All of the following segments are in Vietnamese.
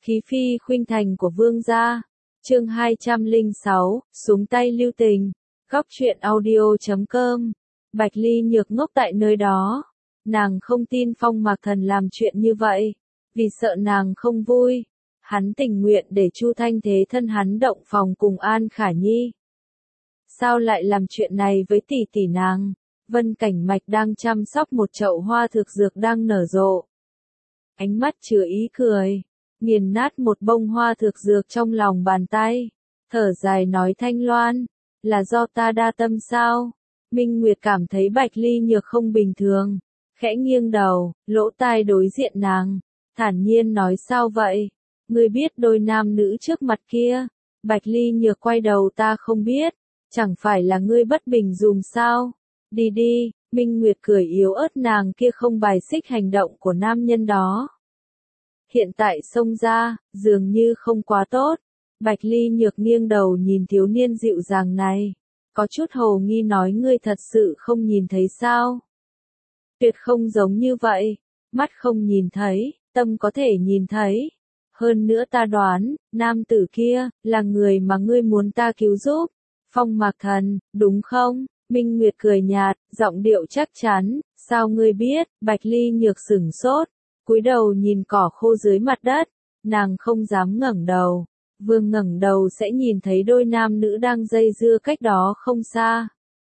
Khí phi khuynh thành của vương gia. Chương 206, xuống tay lưu tình. Góc truyện audio.com. Bạch Ly Nhược ngốc tại nơi đó. Nàng không tin Phong Mạc Thần làm chuyện như vậy, vì sợ nàng không vui. Hắn tình nguyện để Chu Thanh thế thân hắn động phòng cùng An Khả Nhi. Sao lại làm chuyện này với tỷ tỷ nàng? Vân Cảnh Mạch đang chăm sóc một chậu hoa thực dược đang nở rộ. Ánh mắt chứa ý cười, nghiền nát một bông hoa thực dược trong lòng bàn tay. Thở dài nói Thanh Loan, là do ta đa tâm sao? Minh Nguyệt cảm thấy Bạch Ly Nhược không bình thường, khẽ nghiêng đầu, lỗ tai đối diện nàng, thản nhiên nói sao vậy? Ngươi biết đôi nam nữ trước mặt kia? Bạch Ly Nhược quay đầu ta không biết, chẳng phải là ngươi bất bình dùm sao? Đi đi, Minh Nguyệt cười yếu ớt nàng kia không bài xích hành động của nam nhân đó. Hiện tại xông ra, dường như không quá tốt. Bạch Ly Nhược nghiêng đầu nhìn thiếu niên dịu dàng này. Có chút hồ nghi nói ngươi thật sự không nhìn thấy sao? Tuyệt không giống như vậy. Mắt không nhìn thấy, tâm có thể nhìn thấy. Hơn nữa ta đoán, nam tử kia, là người mà ngươi muốn ta cứu giúp. Phong Mạc Thần, đúng không? Minh Nguyệt cười nhạt, giọng điệu chắc chắn, sao ngươi biết? Bạch Ly Nhược sửng sốt, cúi đầu nhìn cỏ khô dưới mặt đất, nàng không dám ngẩng đầu, vừa ngẩng đầu sẽ nhìn thấy đôi nam nữ đang dây dưa cách đó không xa.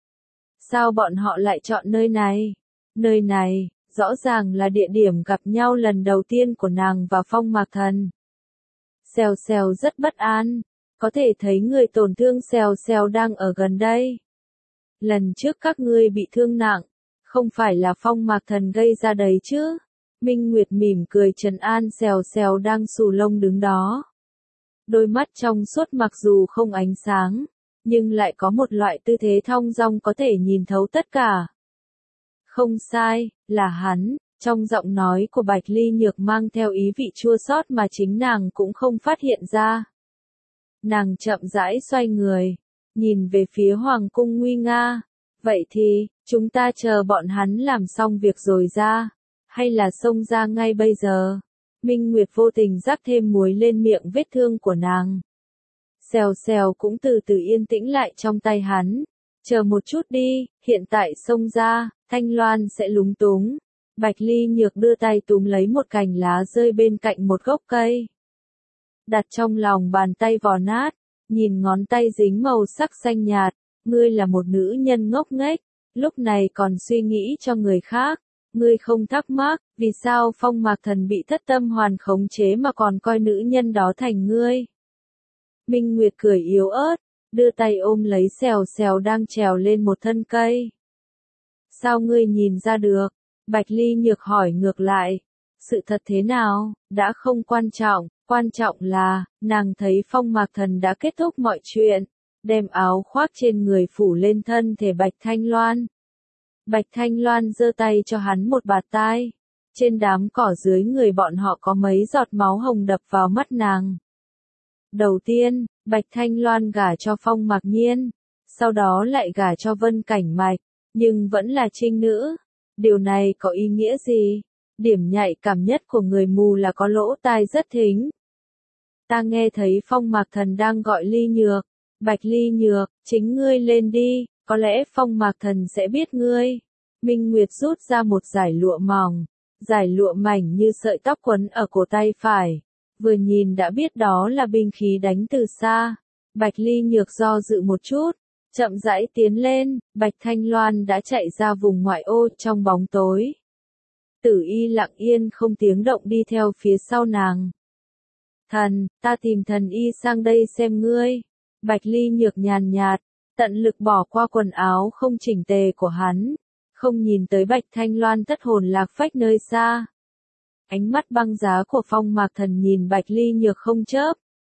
Sao bọn họ lại chọn nơi này? Nơi này, rõ ràng là địa điểm gặp nhau lần đầu tiên của nàng và Phong Mạc Thần. Xèo xèo rất bất an, có thể thấy người tổn thương xèo xèo đang ở gần đây. Lần trước các ngươi bị thương nặng, không phải là Phong Mạc Thần gây ra đấy chứ? Minh Nguyệt mỉm cười trấn an xèo xèo đang xù lông đứng đó. Đôi mắt trong suốt mặc dù không ánh sáng, nhưng lại có một loại tư thế thong dong có thể nhìn thấu tất cả. Không sai, là hắn, trong giọng nói của Bạch Ly Nhược mang theo ý vị chua xót mà chính nàng cũng không phát hiện ra. Nàng chậm rãi xoay người, nhìn về phía Hoàng cung nguy nga. Vậy thì, chúng ta chờ bọn hắn làm xong việc rồi ra, hay là xông ra ngay bây giờ? Minh Nguyệt vô tình rắc thêm muối lên miệng vết thương của nàng. Xèo xèo cũng từ từ yên tĩnh lại trong tay hắn. Chờ một chút đi, hiện tại xông ra, Thanh Loan sẽ lúng túng. Bạch Ly Nhược đưa tay túm lấy một cành lá rơi bên cạnh một gốc cây. Đặt trong lòng bàn tay vò nát, nhìn ngón tay dính màu sắc xanh nhạt, ngươi là một nữ nhân ngốc nghếch, lúc này còn suy nghĩ cho người khác. Ngươi không thắc mắc, vì sao Phong Mạc Thần bị thất tâm hoàn khống chế mà còn coi nữ nhân đó thành ngươi. Minh Nguyệt cười yếu ớt, đưa tay ôm lấy xèo xèo đang trèo lên một thân cây. Sao ngươi nhìn ra được? Bạch Ly Nhược hỏi ngược lại. Sự thật thế nào, đã không quan trọng là, nàng thấy Phong Mạc Thần đã kết thúc mọi chuyện, đem áo khoác trên người phủ lên thân thể Bạch Thanh Loan. Bạch Thanh Loan giơ tay cho hắn một bạt tai. Trên đám cỏ dưới người bọn họ có mấy giọt máu hồng đập vào mắt nàng. Đầu tiên, Bạch Thanh Loan gả cho Phong Mạc Nhiên, sau đó lại gả cho Vân Cảnh Mạch, nhưng vẫn là trinh nữ. Điều này có ý nghĩa gì? Điểm nhạy cảm nhất của người mù là có lỗ tai rất thính. Ta nghe thấy Phong Mạc Thần đang gọi Ly Nhược. Bạch Ly Nhược, chính ngươi lên đi, có lẽ Phong Mạc Thần sẽ biết ngươi. Minh Nguyệt rút ra một dải lụa mỏng, dải lụa mảnh như sợi tóc quấn ở cổ tay phải. Vừa nhìn đã biết đó là binh khí đánh từ xa. Bạch Ly Nhược do dự một chút, chậm rãi tiến lên, Bạch Thanh Loan đã chạy ra vùng ngoại ô trong bóng tối. Tử Y lặng yên không tiếng động đi theo phía sau nàng. Thần, ta tìm Thần Y sang đây xem ngươi. Bạch Ly Nhược nhàn nhạt, tận lực bỏ qua quần áo không chỉnh tề của hắn, không nhìn tới Bạch Thanh Loan thất hồn lạc phách nơi xa. Ánh mắt băng giá của Phong Mạc Thần nhìn Bạch Ly Nhược không chớp.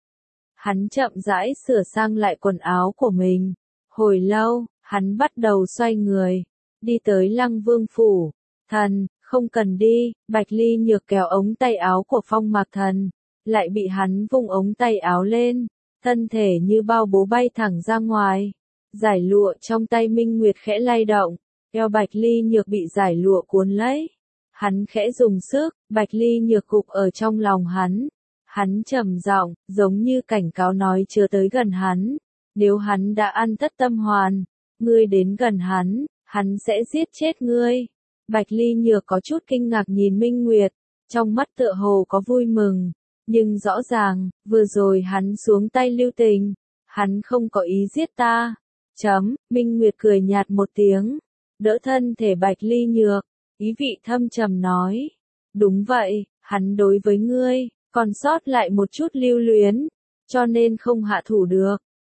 Hắn chậm rãi sửa sang lại quần áo của mình. Hồi lâu, hắn bắt đầu xoay người, đi tới Lăng Vương phủ. Thần, không cần đi. Bạch Ly Nhược kéo ống tay áo của Phong Mạc Thần, lại bị hắn vung ống tay áo lên, thân thể như bao bố bay thẳng ra ngoài. Dải lụa trong tay Minh Nguyệt khẽ lay động, eo Bạch Ly Nhược bị dải lụa cuốn lấy. Hắn khẽ dùng sức, Bạch Ly Nhược gục ở trong lòng hắn. Hắn trầm giọng, giống như cảnh cáo nói chớ tới gần hắn. Nếu hắn đã ăn Tất Tâm Hoàn, ngươi đến gần hắn sẽ giết chết ngươi. Bạch Ly Nhược có chút kinh ngạc nhìn Minh Nguyệt, trong mắt tựa hồ có vui mừng, nhưng rõ ràng, vừa rồi hắn xuống tay lưu tình, hắn không có ý giết ta. Minh Nguyệt cười nhạt một tiếng, đỡ thân thể Bạch Ly Nhược, ý vị thâm trầm nói. Đúng vậy, hắn đối với ngươi, còn sót lại một chút lưu luyến, cho nên không hạ thủ được.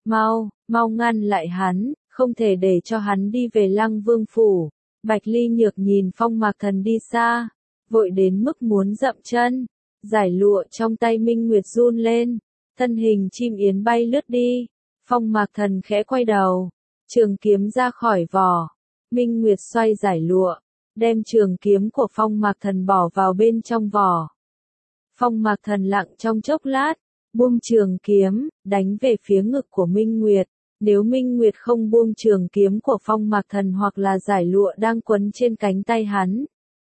Mau ngăn lại hắn, không thể để cho hắn đi về Lăng Vương phủ. Bạch Ly Nhược nhìn Phong Mạc Thần đi xa, vội đến mức muốn dậm chân. Giải lụa trong tay Minh Nguyệt run lên, thân hình chim yến bay lướt đi. Phong Mạc Thần khẽ quay đầu, trường kiếm ra khỏi vỏ. Minh Nguyệt xoay giải lụa, đem trường kiếm của Phong Mạc Thần bỏ vào bên trong vỏ. Phong Mạc Thần lặng trong chốc lát, buông trường kiếm, đánh về phía ngực của Minh Nguyệt. Nếu Minh Nguyệt không buông trường kiếm của Phong Mạc Thần hoặc là giải lụa đang quấn trên cánh tay hắn,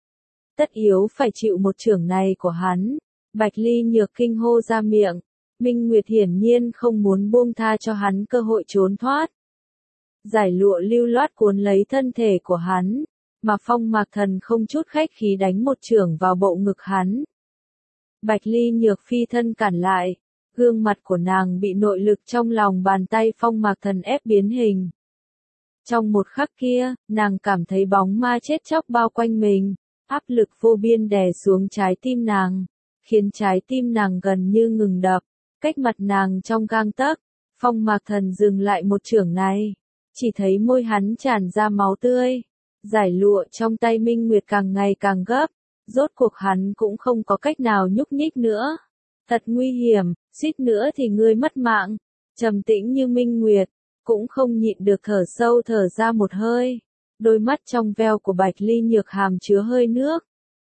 tất yếu phải chịu một chưởng này của hắn. Bạch Ly Nhược kinh hô ra miệng, Minh Nguyệt hiển nhiên không muốn buông tha cho hắn cơ hội trốn thoát. Giải lụa lưu loát cuốn lấy thân thể của hắn, mà Phong Mạc Thần không chút khách khí đánh một chưởng vào bộ ngực hắn. Bạch Ly Nhược phi thân cản lại, gương mặt của nàng bị nội lực trong lòng bàn tay Phong Mạc Thần ép biến hình. Trong một khắc kia, nàng cảm thấy bóng ma chết chóc bao quanh mình, áp lực vô biên đè xuống trái tim nàng, khiến trái tim nàng gần như ngừng đập, cách mặt nàng trong gang tấc. Phong Mạc Thần dừng lại một chưởng này, chỉ thấy môi hắn tràn ra máu tươi. Giải lụa trong tay Minh Nguyệt càng ngày càng gấp, rốt cuộc hắn cũng không có cách nào nhúc nhích nữa. Thật nguy hiểm, suýt nữa thì ngươi mất mạng. Trầm tĩnh như Minh Nguyệt, cũng không nhịn được thở sâu thở ra một hơi. Đôi mắt trong veo của Bạch Ly Nhược hàm chứa hơi nước.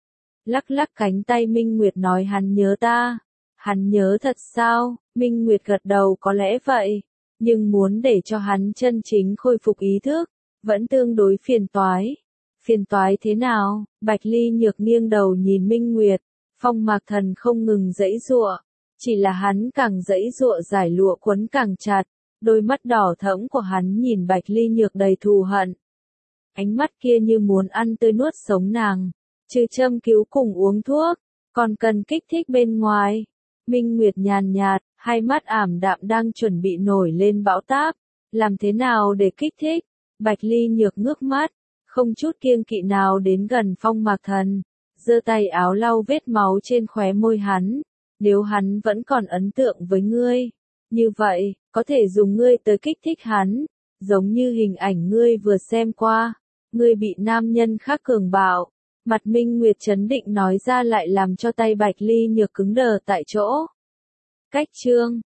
Lắc lắc cánh tay Minh Nguyệt nói hắn nhớ ta. Hắn nhớ thật sao? Minh Nguyệt gật đầu có lẽ vậy. Nhưng muốn để cho hắn chân chính khôi phục ý thức, vẫn tương đối phiền toái. Phiền toái thế nào? Bạch Ly Nhược nghiêng đầu nhìn Minh Nguyệt. Phong Mạc Thần không ngừng giãy giụa, chỉ là hắn càng giãy giụa giải lụa quấn càng chặt, đôi mắt đỏ thẫm của hắn nhìn Bạch Ly Nhược đầy thù hận. Ánh mắt kia như muốn ăn tươi nuốt sống nàng, trừ châm cứu cùng uống thuốc, còn cần kích thích bên ngoài. Minh Nguyệt nhàn nhạt, hai mắt ảm đạm đang chuẩn bị nổi lên bão táp, làm thế nào để kích thích? Bạch Ly Nhược ngước mắt, không chút kiêng kỵ nào đến gần Phong Mạc Thần, giơ tay áo lau vết máu trên khóe môi hắn. Nếu hắn vẫn còn ấn tượng với ngươi, như vậy, có thể dùng ngươi tới kích thích hắn, giống như hình ảnh ngươi vừa xem qua, ngươi bị nam nhân khác cường bạo. Mặt Minh Nguyệt trấn định nói ra lại làm cho tay Bạch Ly Nhược cứng đờ tại chỗ. Cách chương